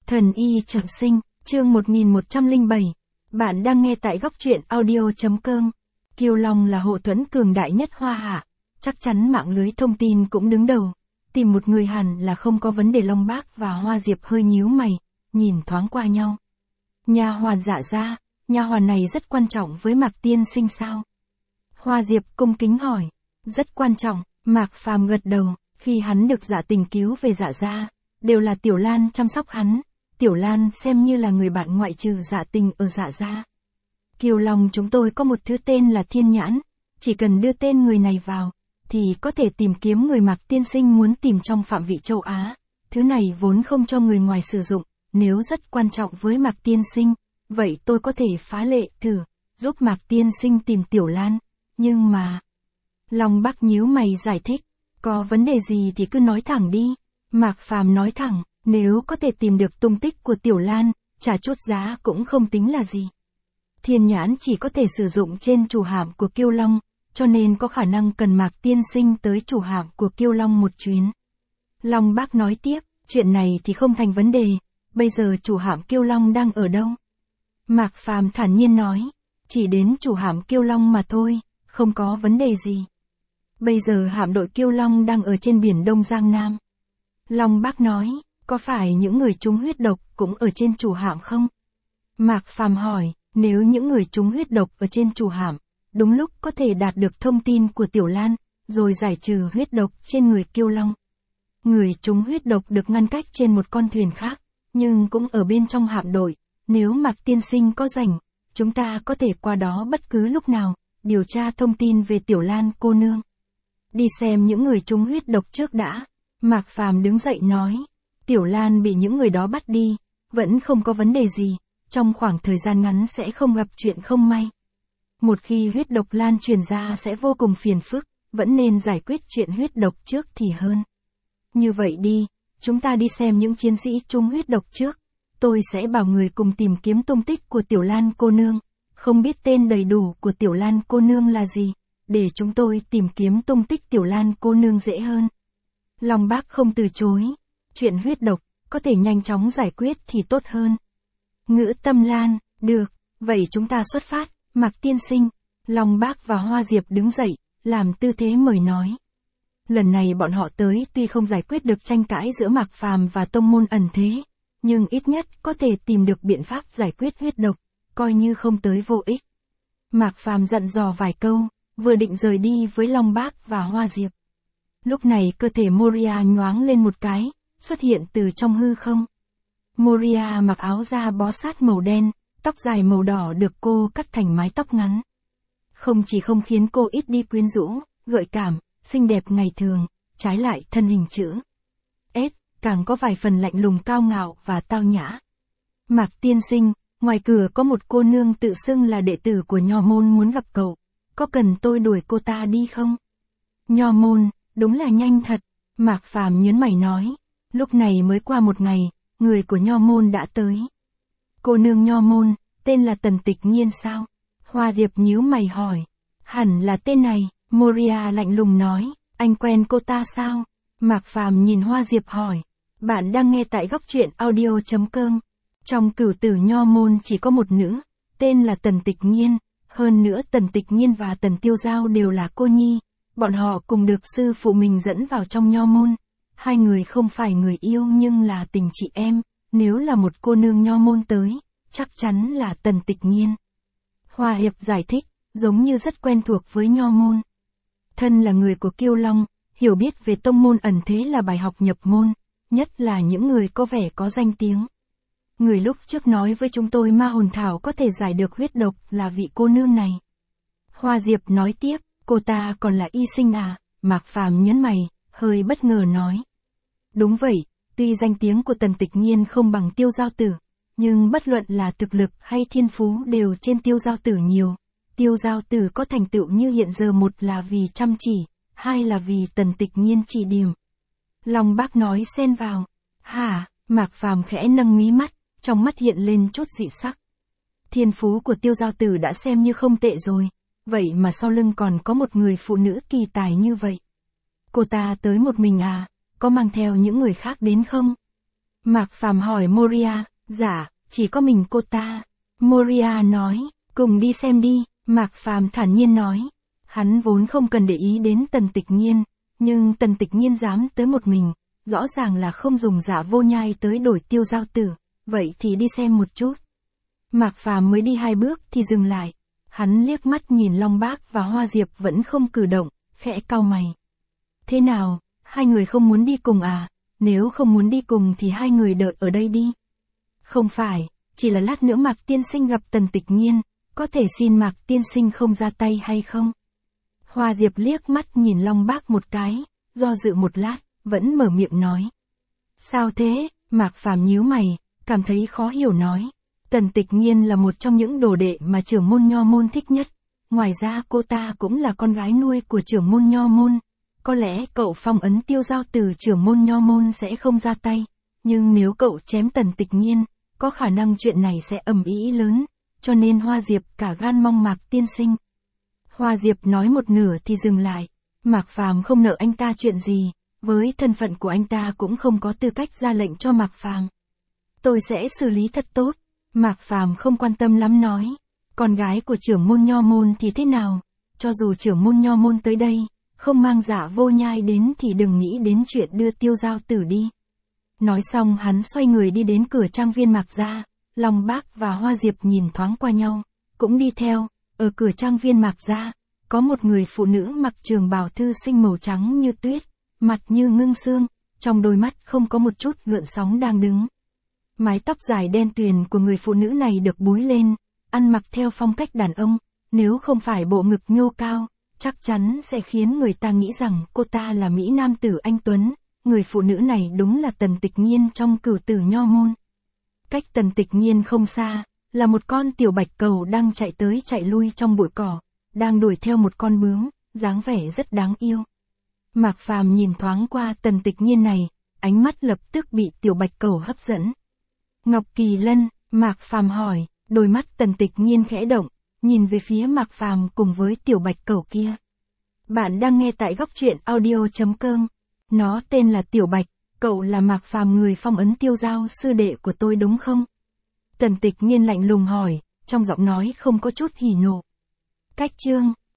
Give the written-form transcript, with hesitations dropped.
Thần y trọng sinh, chương 1107. Bạn đang nghe tại góc truyện audio.com. Kiêu Long là hộ thuẫn cường đại nhất Hoa Hạ. Chắc chắn mạng lưới thông tin cũng đứng đầu. Tìm một người hẳn là không có vấn đề. Long Bác và Hoa Diệp hơi nhíu mày, nhìn thoáng qua nhau. Nha hoàn Dạ gia, nha hoàn này rất quan trọng với Mạc tiên sinh sao? Hoa Diệp cung kính hỏi. Rất quan trọng, Mạc Phàm gật đầu. Khi hắn được Dạ Tình cứu về Dạ gia, đều là Tiểu Lan chăm sóc hắn. Tiểu Lan xem như là người bạn ngoại trừ Dạ Tình ở Dạ gia. Kiều Long chúng tôi có một thứ tên là Thiên Nhãn, chỉ cần đưa tên người này vào, thì có thể tìm kiếm người Mạc tiên sinh muốn tìm trong phạm vị châu Á. Thứ này vốn không cho người ngoài sử dụng, nếu rất quan trọng với Mạc tiên sinh, vậy tôi có thể phá lệ thử, giúp Mạc tiên sinh tìm Tiểu Lan, nhưng mà... Long Bác nhíu mày giải thích, có vấn đề gì thì cứ nói thẳng đi. Mạc Phàm nói thẳng, nếu có thể tìm được tung tích của Tiểu Lan, trả chút giá cũng không tính là gì. Thiên Nhãn chỉ có thể sử dụng trên chủ hạm của Kiêu Long, cho nên có khả năng cần Mạc tiên sinh tới chủ hạm của Kiêu Long một chuyến. Long Bác nói tiếp, chuyện này thì không thành vấn đề, bây giờ chủ hạm Kiêu Long đang ở đâu? Mạc Phàm thản nhiên nói, chỉ đến chủ hạm Kiêu Long mà thôi, không có vấn đề gì. Bây giờ hạm đội Kiêu Long đang ở trên biển Đông Giang Nam. Long Bác nói, có phải những người trúng huyết độc cũng ở trên chủ hạm không? Mạc Phàm hỏi, nếu những người trúng huyết độc ở trên chủ hạm, đúng lúc có thể đạt được thông tin của Tiểu Lan, rồi giải trừ huyết độc trên người Kiêu Long. Người trúng huyết độc được ngăn cách trên một con thuyền khác, nhưng cũng ở bên trong hạm đội. Nếu Mạc tiên sinh có rảnh, chúng ta có thể qua đó bất cứ lúc nào, điều tra thông tin về Tiểu Lan cô nương. Đi xem những người trúng huyết độc trước đã. Mạc Phàm đứng dậy nói, Tiểu Lan bị những người đó bắt đi, vẫn không có vấn đề gì, trong khoảng thời gian ngắn sẽ không gặp chuyện không may. Một khi huyết độc lan truyền ra sẽ vô cùng phiền phức, vẫn nên giải quyết chuyện huyết độc trước thì hơn. Như vậy đi, chúng ta đi xem những chiến sĩ trúng huyết độc trước, tôi sẽ bảo người cùng tìm kiếm tung tích của Tiểu Lan cô nương, không biết tên đầy đủ của Tiểu Lan cô nương là gì, để chúng tôi tìm kiếm tung tích Tiểu Lan cô nương dễ hơn. Long Bác không từ chối, chuyện huyết độc, có thể nhanh chóng giải quyết thì tốt hơn. Ngữ Tâm Lan, được, vậy chúng ta xuất phát, Mạc tiên sinh. Long Bác và Hoa Diệp đứng dậy, làm tư thế mời nói. Lần này bọn họ tới tuy không giải quyết được tranh cãi giữa Mạc Phàm và tông môn ẩn thế, nhưng ít nhất có thể tìm được biện pháp giải quyết huyết độc, coi như không tới vô ích. Mạc Phàm dặn dò vài câu, vừa định rời đi với Long Bác và Hoa Diệp. Lúc này cơ thể Moria nhoáng lên một cái, xuất hiện từ trong hư không. Moria mặc áo da bó sát màu đen, tóc dài màu đỏ được cô cắt thành mái tóc ngắn. Không chỉ không khiến cô ít đi quyến rũ, gợi cảm, xinh đẹp ngày thường, trái lại thân hình chữ S, càng có vài phần lạnh lùng cao ngạo và tao nhã. Mạc tiên sinh, ngoài cửa có một cô nương tự xưng là đệ tử của Nho môn muốn gặp cậu, có cần tôi đuổi cô ta đi không? Nho môn, đúng là nhanh thật, Mạc Phàm nhớn mày nói, lúc này mới qua một ngày, người của Nho môn đã tới. Cô nương Nho môn, tên là Tần Tịch Nhiên sao? Hoa Diệp nhíu mày hỏi, hẳn là tên này. Moria lạnh lùng nói, anh quen cô ta sao? Mạc Phàm nhìn Hoa Diệp hỏi, bạn đang nghe tại góc truyện audio.com. Trong cửu tử Nho môn chỉ có một nữ, tên là Tần Tịch Nhiên, hơn nữa Tần Tịch Nhiên và Tần Tiêu Giao đều là cô nhi, bọn họ cùng được sư phụ mình dẫn vào trong Nho môn. Hai người không phải người yêu nhưng là tình chị em, nếu là một cô nương Nho môn tới, chắc chắn là Tần Tịch Nhiên. Hoa Hiệp giải thích, giống như rất quen thuộc với Nho môn. Thân là người của Kiêu Long, hiểu biết về tông môn ẩn thế là bài học nhập môn, nhất là những người có vẻ có danh tiếng. Người lúc trước nói với chúng tôi ma hồn thảo có thể giải được huyết độc là vị cô nương này. Hoa Diệp nói tiếp, cô ta còn là y sinh à? Mạc Phàm nhấn mày, hơi bất ngờ nói. Đúng vậy, tuy danh tiếng của Tần Tịch Nhiên không bằng Tiêu Giao Tử, nhưng bất luận là thực lực hay thiên phú đều trên Tiêu Giao Tử nhiều. Tiêu Giao Tử có thành tựu như hiện giờ, một là vì chăm chỉ, hai là vì Tần Tịch Nhiên chỉ điểm. Long Bác nói xen vào. Hả? Mạc Phàm khẽ nâng mí mắt, trong mắt hiện lên chút dị sắc. Thiên phú của Tiêu Giao Tử đã xem như không tệ rồi, vậy mà sau lưng còn có một người phụ nữ kỳ tài như vậy. Cô ta tới một mình à? Có mang theo những người khác đến không? Mạc Phàm hỏi Moria, dạ, chỉ có mình cô ta. Moria nói, cùng đi xem đi, Mạc Phàm thản nhiên nói. Hắn vốn không cần để ý đến Tần Tịch Nhiên, nhưng Tần Tịch Nhiên dám tới một mình, rõ ràng là không dùng Giả Vô Nhai tới đổi Tiêu Giao Tử, vậy thì đi xem một chút. Mạc Phàm mới đi 2 bước thì dừng lại, hắn liếc mắt nhìn Long Bác và Hoa Diệp vẫn không cử động, khẽ cau mày. Thế nào, hai người không muốn đi cùng à? Nếu không muốn đi cùng thì hai người đợi ở đây đi. Không phải, chỉ là lát nữa Mạc tiên sinh gặp Tần Tịch Nhiên, có thể xin Mạc tiên sinh không ra tay hay không? Hoa Diệp liếc mắt nhìn Long Bác một cái, do dự một lát, vẫn mở miệng nói. Sao thế? Mạc Phàm nhíu mày, cảm thấy khó hiểu nói. Tần Tịch Nhiên là một trong những đồ đệ mà trưởng môn Nho môn thích nhất. Ngoài ra cô ta cũng là con gái nuôi của trưởng môn Nho môn. Có lẽ cậu phong ấn Tiêu Giao Tử trưởng môn Nho môn sẽ không ra tay. Nhưng nếu cậu chém Tần Tịch Nhiên, có khả năng chuyện này sẽ ầm ĩ lớn. Cho nên Hoa Diệp cả gan mong Mạc tiên sinh. Hoa Diệp nói một nửa thì dừng lại. Mạc Phàm không nợ anh ta chuyện gì. Với thân phận của anh ta cũng không có tư cách ra lệnh cho Mạc Phàm. Tôi sẽ xử lý thật tốt. Mạc Phàm không quan tâm lắm nói. Con gái của trưởng môn Nho môn thì thế nào? Cho dù trưởng môn Nho môn tới đây, không mang Giả Vô Nhai đến thì đừng nghĩ đến chuyện đưa Tiêu Giao Tử đi. Nói xong hắn xoay người đi đến cửa trang viên Mạc gia. Long Bác và Hoa Diệp nhìn thoáng qua nhau, cũng đi theo. Ở cửa trang viên Mạc gia, có một người phụ nữ mặc trường bào thư sinh màu trắng như tuyết, mặt như ngưng xương, trong đôi mắt không có một chút gợn sóng đang đứng. Mái tóc dài đen tuyền của người phụ nữ này được búi lên, ăn mặc theo phong cách đàn ông, nếu không phải bộ ngực nhô cao, chắc chắn sẽ khiến người ta nghĩ rằng cô ta là mỹ nam tử anh tuấn. Người phụ nữ này đúng là Tần Tịch Nhiên trong Cửu Tử Nho môn. Cách Tần Tịch Nhiên không xa, là một con tiểu bạch cầu đang chạy tới chạy lui trong bụi cỏ, đang đuổi theo một con bướm, dáng vẻ rất đáng yêu. Mạc Phàm nhìn thoáng qua Tần Tịch Nhiên này, ánh mắt lập tức bị tiểu bạch cầu hấp dẫn. Ngọc Kỳ Lân, Mạc Phàm hỏi, đôi mắt Tần Tịch Nhiên khẽ động, nhìn về phía Mạc Phàm cùng với tiểu bạch cầu kia. Bạn đang nghe tại góc truyện audio.com. Nó tên là Tiểu Bạch, cậu là Mạc Phàm người phong ấn Tiêu Giao sư đệ của tôi đúng không? Tần Tịch Nhiên lạnh lùng hỏi, trong giọng nói không có chút hỉ nộ. Cách chương